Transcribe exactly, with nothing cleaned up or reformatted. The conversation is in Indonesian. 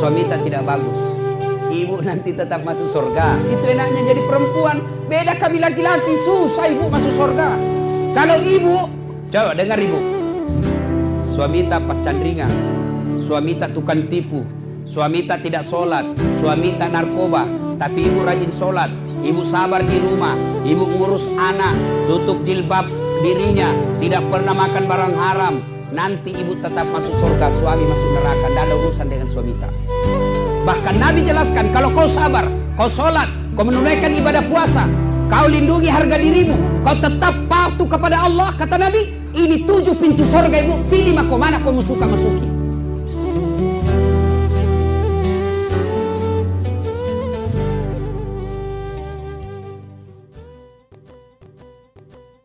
suami tak tidak bagus, ibu nanti tetap masuk surga. Itu enaknya jadi perempuan. Beda kami laki-laki, susah ibu masuk surga. Kalau ibu, coba dengar ibu, suami tak pacandringan, suami tak tukang tipu, suami tak tidak sholat, suami tak narkoba, tapi ibu rajin sholat, ibu sabar di rumah, ibu ngurus anak, tutup jilbab dirinya, tidak pernah makan barang haram. Nanti ibu tetap masuk surga, suami masuk neraka. Tidak ada urusan dengan suami tak. Bahkan Nabi jelaskan, kalau kau sabar, kau sholat, kau menunaikan ibadah puasa, kau lindungi harga dirimu, kau tetap patuh kepada Allah, kata Nabi, ini tujuh pintu surga ibu, pilih maka mana kau suka masuki.